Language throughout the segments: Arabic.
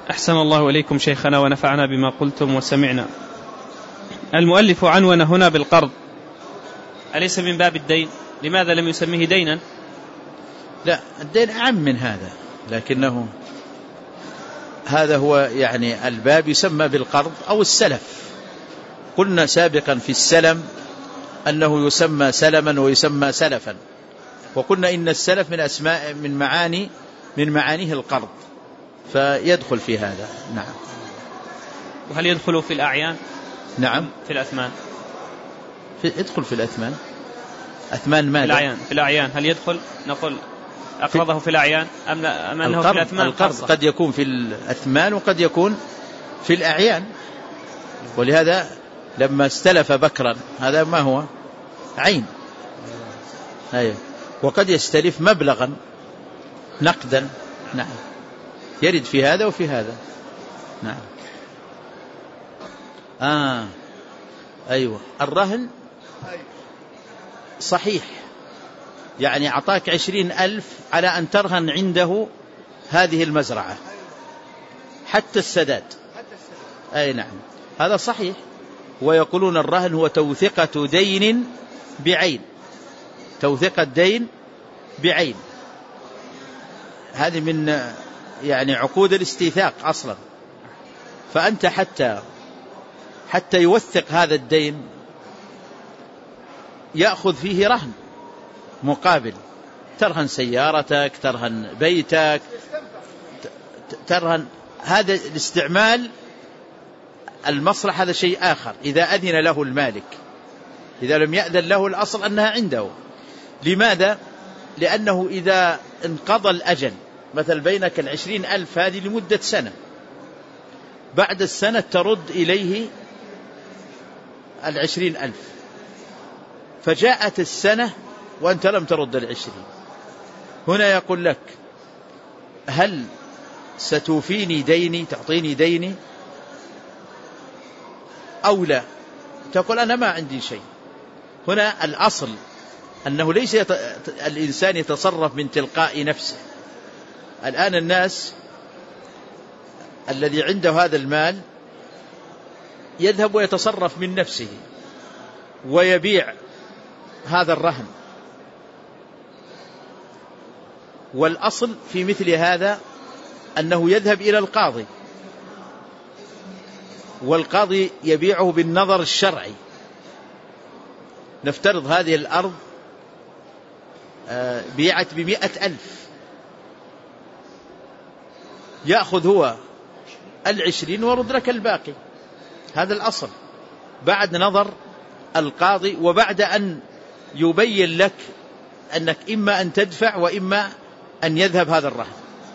أحسن الله إليكم شيخنا ونفعنا بما قلتم وسمعنا. المؤلف عنون هنا بالقرض، أليس من باب الدين؟ لماذا لم يسميه دينا؟ لا، الدين أعم من هذا، لكنه هذا هو يعني الباب يسمى بالقرض أو السلف. قلنا سابقا في السلم أنه يسمى سلما ويسمى سلفا، وقلنا إن السلف من معانيه القرض، فيدخل في هذا. نعم. وهل يدخل في الأعيان؟ نعم، في الأثمان. يدخل في الأثمان. أثمان ماذا؟ في الأعيان هل يدخل؟ نقول أقرضه في الأعيان أم أنه في الأثمان؟ القرض قد يكون في الأثمان وقد يكون في الأعيان، ولهذا لما استلف بكرا هذا ما هو عين، وقد يستلف مبلغا نقدا. نعم، يرد في هذا وفي هذا. نعم. أيوة، الرهن صحيح، يعني أعطاك 20,000 على أن ترهن عنده هذه المزرعة حتى السداد. أي نعم، هذا صحيح. ويقولون الرهن هو توثقة دين بعين، توثقة دين بعين، هذه من يعني عقود الاستيثاق أصلا. فأنت حتى يوثق هذا الدين يأخذ فيه رهن مقابل، ترهن سيارتك، ترهن بيتك، ترهن هذا الاستعمال. المصلحة هذا شيء آخر إذا أذن له المالك، إذا لم يأذن له الأصل أنها عنده. لماذا؟ لأنه إذا انقضى الأجل، مثل بينك 20,000 هذه لمدة سنة، بعد السنة ترد إليه 20,000، فجاءت السنة وأنت لم ترد 20. هنا يقول لك هل ستوفيني ديني، تعطيني ديني أو لا؟ تقول أنا ما عندي شيء. هنا الأصل أنه ليس الإنسان يتصرف من تلقاء نفسه. الآن الناس الذي عنده هذا المال يذهب ويتصرف من نفسه ويبيع هذا الرهن، والأصل في مثل هذا أنه يذهب إلى القاضي، والقاضي يبيعه بالنظر الشرعي. نفترض هذه الأرض بيعت ب100,000، يأخذ هو 20 ورد لك الباقي. هذا الأصل بعد نظر القاضي، وبعد أن يبين لك أنك إما أن تدفع وإما أن يذهب هذا الرهن.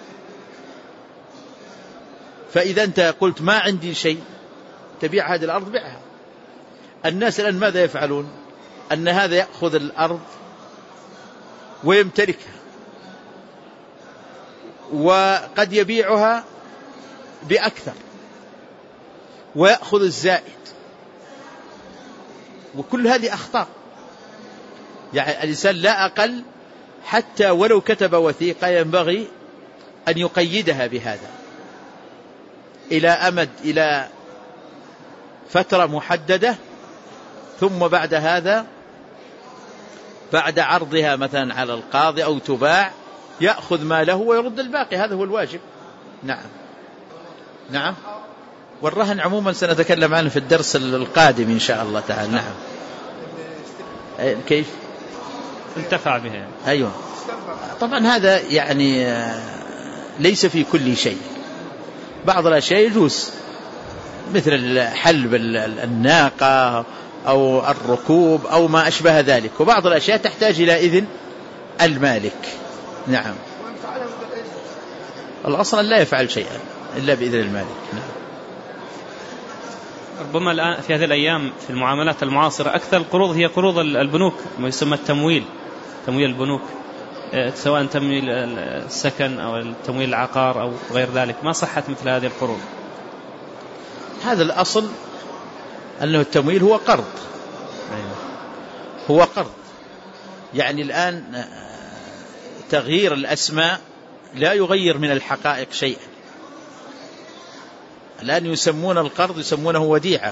فإذا أنت قلت ما عندي شيء تبيع هذه الأرض، بيعها. الناس الآن ماذا يفعلون؟ أن هذا يأخذ الأرض ويمتلكها، وقد يبيعها بأكثر ويأخذ الزائد، وكل هذه أخطاء. يعني الإنسان لا أقل، حتى ولو كتب وثيقة ينبغي أن يقيدها بهذا إلى أمد، إلى فترة محددة، ثم بعد هذا بعد عرضها مثلا على القاضي أو تباع يأخذ ماله ويرد الباقي. هذا هو الواجب. نعم. نعم. والرهن عموما سنتكلم عنه في الدرس القادم إن شاء الله تعالى. نعم. كيف انتفع بها؟ أيوة طبعا هذا يعني ليس في كل شيء. بعض الأشياء يجوز، مثل حلب الناقة أو الركوب أو ما أشبه ذلك، وبعض الأشياء تحتاج إلى إذن المالك. نعم. الأصل لا يفعل شيئا إلا بإذن المالك. نعم. ربما الآن في هذه الأيام في المعاملات المعاصرة أكثر القروض هي قروض البنوك، ما يسمى التمويل، تمويل البنوك، سواء تمويل السكن أو التمويل العقار أو غير ذلك. ما صحت مثل هذه القروض؟ هذا الأصل أنه التمويل هو قرض. أيوة. هو قرض. يعني الآن تغيير الأسماء لا يغير من الحقائق شيئا. الآن يسمون القرض يسمونه وديعة.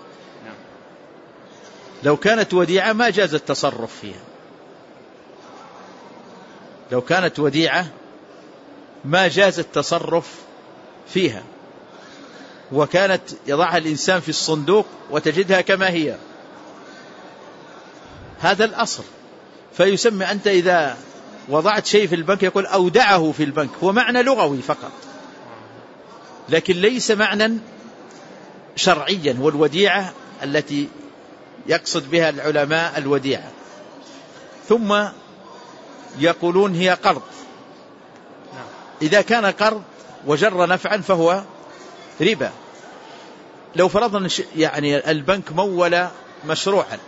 لو كانت وديعة ما جاز التصرف فيها، لو كانت وديعة ما جاز التصرف فيها، وكانت يضعها الإنسان في الصندوق وتجدها كما هي، هذا الأصل. فيسمى أنت إذا وضعت شيء في البنك يقول أودعه في البنك، هو معنى لغوي فقط، لكن ليس معنى شرعيا. والوديعة التي يقصد بها العلماء الوديعة. ثم يقولون هي قرض. إذا كان قرض وجر نفعا فهو ربا. لو فرضنا يعني البنك مول مشروعا،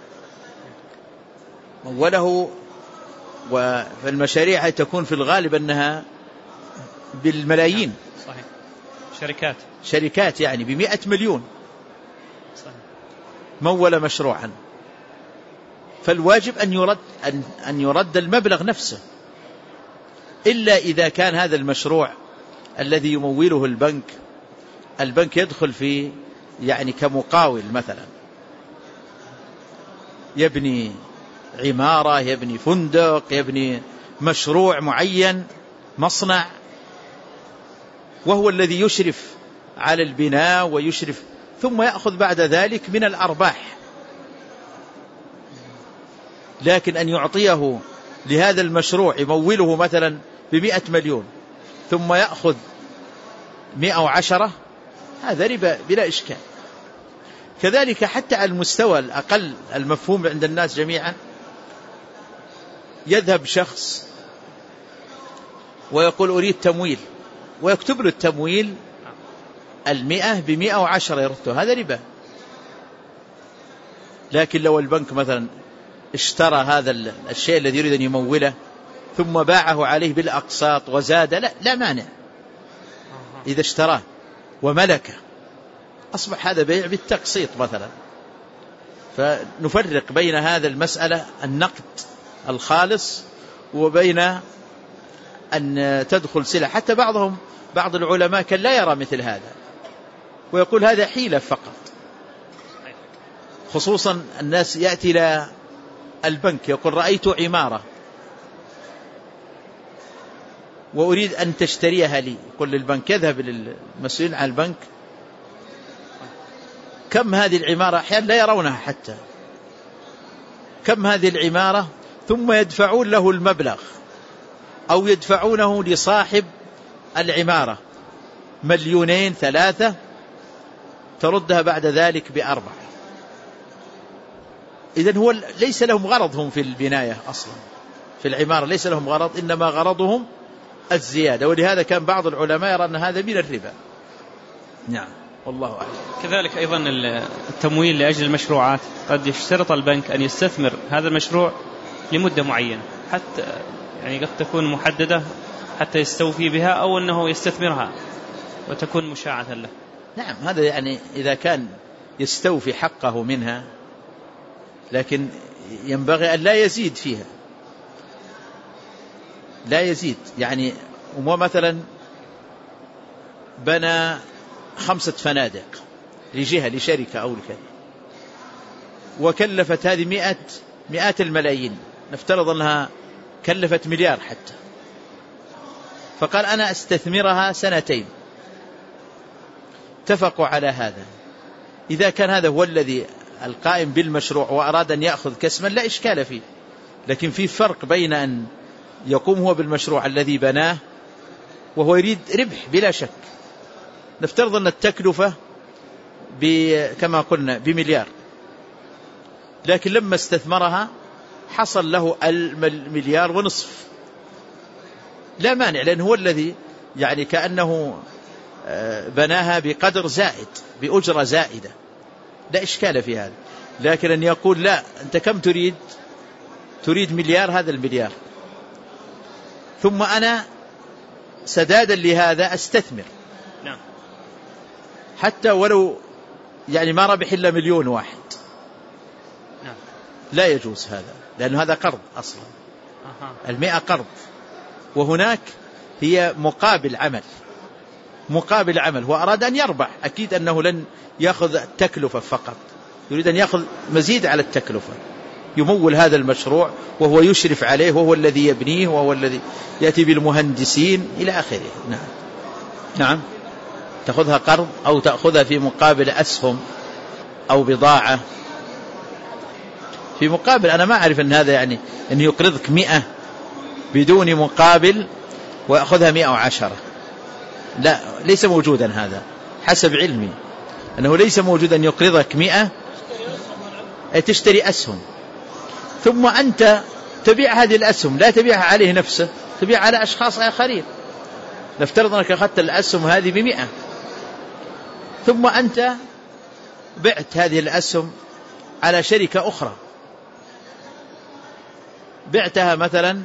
موله، والمشاريع تكون في الغالب أنها بالملايين، صحيح، شركات يعني ب100 مليون، مول مشروعا، فالواجب أن يرد المبلغ نفسه، إلا إذا كان هذا المشروع الذي يموله البنك يدخل في يعني كمقاول مثلا، يبني عمارة، يبني فندق، يبني مشروع معين، مصنع، وهو الذي يشرف على البناء ويشرف، ثم يأخذ بعد ذلك من الأرباح. لكن أن يعطيه لهذا المشروع يموله مثلا ب100 مليون ثم يأخذ 110، هذا ربا بلا إشكال. كذلك حتى على المستوى الأقل المفهوم عند الناس جميعا، يذهب شخص ويقول أريد تمويل، ويكتب له التمويل 100 ب110 يرده، هذا ربا. لكن لو البنك مثلا اشترى هذا الشيء الذي يريد أن يموله ثم باعه عليه بالأقساط وزاد، لا مانع. إذا اشتراه وملكه أصبح هذا بيع بالتقسيط مثلا. فنفرق بين هذا المسألة النقد الخالص وبين أن تدخل سلع. حتى بعض العلماء كان لا يرى مثل هذا، ويقول هذا حيلة فقط. خصوصا الناس يأتي إلى البنك يقول رأيت عمارة وأريد أن تشتريها لي، يقول للبنك، يذهب للمسؤولين عن البنك، كم هذه العمارة؟ أحيانا لا يرونها حتى، كم هذه العمارة؟ ثم يدفعون له المبلغ، أو يدفعونه لصاحب العمارة 2 3 مليون، تردها بعد ذلك ب4. إذن هو ليس لهم غرض، هم في البناية أصلا في العمارة ليس لهم غرض، إنما غرضهم الزيادة. ولهذا كان بعض العلماء يرى أن هذا من الربا. نعم، والله أعلم. كذلك أيضا التمويل لأجل المشروعات، قد يشترط البنك أن يستثمر هذا المشروع لمدة معينة، حتى يعني قد تكون محددة حتى يستوفي بها، أو أنه يستثمرها وتكون مشاعة له. نعم، هذا يعني إذا كان يستوفي حقه منها، لكن ينبغي أن لا يزيد فيها، لا يزيد. يعني مثلا بنى 5 فنادق لجهة، لشركة أو لكذا، وكلفت هذه مئات الملايين، نفترض أنها كلفت مليار حتى، فقال أنا أستثمرها 2 سنين، اتفقوا على هذا. إذا كان هذا هو الذي القائم بالمشروع وأراد أن يأخذ كسما لا إشكال فيه، لكن في فرق بين أن يقوم هو بالمشروع الذي بناه وهو يريد ربح بلا شك. نفترض أن التكلفة كما قلنا ب1 مليار، لكن لما استثمرها حصل له 1.5 مليار، لا مانع، لأن هو الذي يعني كأنه بناها بقدر زائد، بأجرة زائدة، لا إشكال في هذا. لكن أن يقول لا أنت كم تريد 1 مليار، هذا 1 مليار، ثم أنا سدادا لهذا أستثمر، نعم، حتى ولو يعني ما ربح إلا 1 مليون واحد، نعم، لا يجوز هذا، لأنه هذا قرض أصلا. 100 قرض، وهناك هي مقابل عمل، مقابل عمل، هو أراد أن يربح، أكيد أنه لن يأخذ التكلفة فقط، يريد أن يأخذ مزيد على التكلفة، يمول هذا المشروع وهو يشرف عليه وهو الذي يبنيه وهو الذي يأتي بالمهندسين إلى آخره. نعم. نعم، تأخذها قرض أو تأخذها في مقابل أسهم أو بضاعة. في مقابل أنا ما أعرف أن هذا يعني أن يقرضك 100 بدون مقابل وأخذها 110، لا، ليس موجودا هذا حسب علمي، أنه ليس موجودا أن يقرضك 100 تشتري أسهم ثم أنت تبيع هذه الأسهم، لا تبيعها عليه نفسه، تبيع على أشخاص آخرين. نفترض أنك أخذت الأسهم هذه 100 ثم أنت بعت هذه الأسهم على شركة أخرى، بعتها مثلا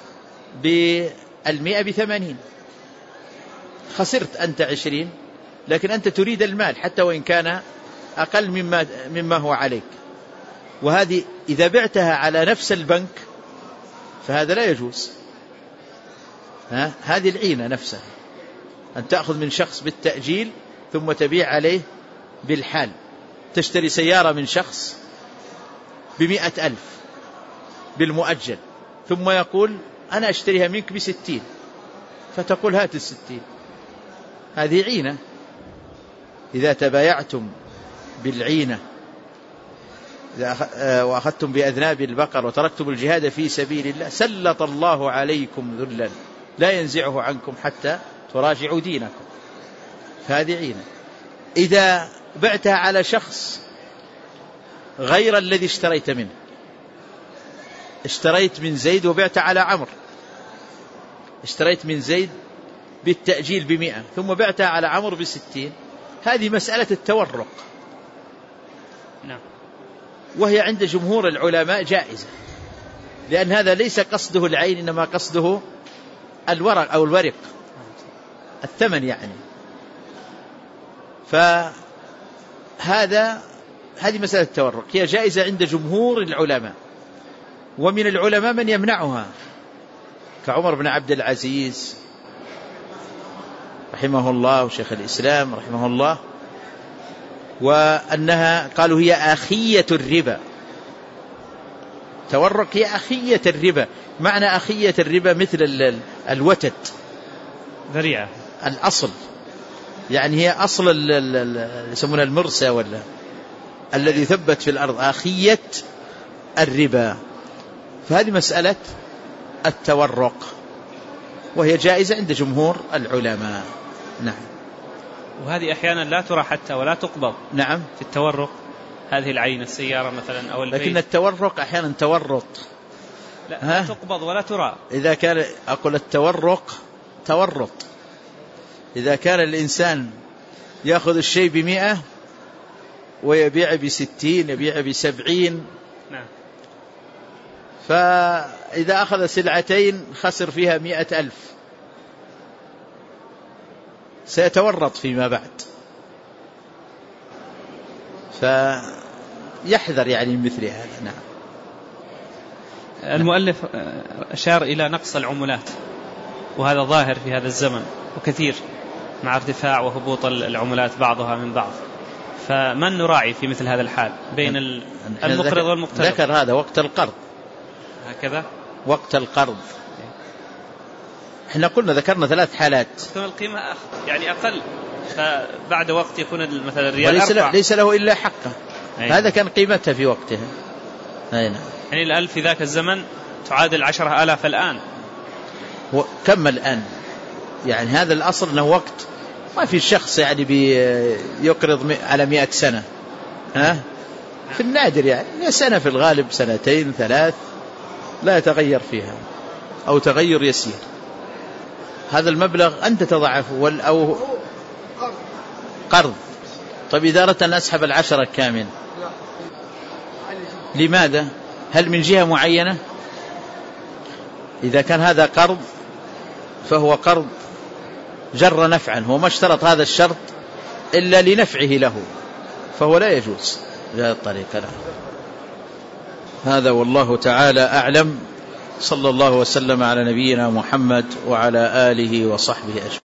ب100 ب80، خسرت أنت 20، لكن أنت تريد المال حتى وإن كان أقل مما هو عليك. وهذه إذا بعتها على نفس البنك فهذا لا يجوز. هذه العينة نفسها، أن تأخذ من شخص بالتأجيل ثم تبيع عليه بالحال. تشتري سيارة من شخص ب100,000 بالمؤجل، ثم يقول أنا أشتريها منك ب60، فتقول هات 60. هذه عينة. إذا تبايعتم بالعينة وأخذتم بأذناب البقر وتركتم الجهاد في سبيل الله سلط الله عليكم ذلا لا ينزعه عنكم حتى تراجعوا دينكم، فهذه عينة. إذا بعتها على شخص غير الذي اشتريت منه، اشتريت من زيد وبعت على عمرو، اشتريت من زيد بالتأجيل ب100 ثم بعتها على عمرو ب60، هذه مسألة التورق. نعم. وهي عند جمهور العلماء جائزة، لأن هذا ليس قصده العين، إنما قصده الورق أو الورق، الثمن يعني. هذه مسألة التورق هي جائزة عند جمهور العلماء، ومن العلماء من يمنعها كعمر بن عبد العزيز رحمه الله وشيخ الإسلام رحمه الله، وأنها قالوا هي أخية الربا. تورق هي أخية الربا. معنى أخية الربا مثل الوتد، ذريعة، الأصل، يعني هي أصل يسمونها المرسى ولا الذي ثبت في الأرض، أخية الربا. فهذه مسألة التورق، وهي جائزة عند جمهور العلماء. نعم. وهذه أحيانا لا ترى حتى ولا تقبض. نعم. في التورق هذه العين، السيارة مثلا أو البيت، لكن التورق أحيانا تورط، لا تقبض ولا ترى. إذا كان أقول التورق تورط، إذا كان الإنسان يأخذ الشيء ب100 ويبيع ب60 يبيع ب70. نعم. فإذا أخذ سلعتين خسر فيها 100,000 سيتورط فيما بعد، فيحذر يعني مثل هذا. نعم. المؤلف أشار إلى نقص العملات، وهذا ظاهر في هذا الزمن وكثير مع ارتفاع وهبوط العملات بعضها من بعض، فمن نراعي في مثل هذا الحال بين المقرض والمقترض؟ ذكر هذا وقت القرض، هكذا وقت القرض. احنا قلنا ذكرنا 3 حالات، تكون القيمة يعني أقل، فبعد وقت يكون مثلا الريال أربع، ليس له إلا حقه. هذا كان قيمتها في وقتها. يعني 1000 في ذاك الزمن تعادل 10,000 الآن. كم الآن؟ يعني هذا الأصل أنه وقت ما في شخص يعني بيقرض على 100 سنة، في النادر يعني سنة، في الغالب 2 3 لا يتغير فيها أو تغير يسير. هذا المبلغ أنت تضعفه أو قرض. طيب إذا أردت أن أسحب 10 كامل، لماذا؟ هل من جهة معينة؟ إذا كان هذا قرض فهو قرض جر نفعا، هو ما اشترط هذا الشرط إلا لنفعه له، فهو لا يجوز بهذه الطريقة. هذا والله تعالى أعلم. صلى الله وسلم على نبينا محمد وعلى آله وصحبه أجمعين.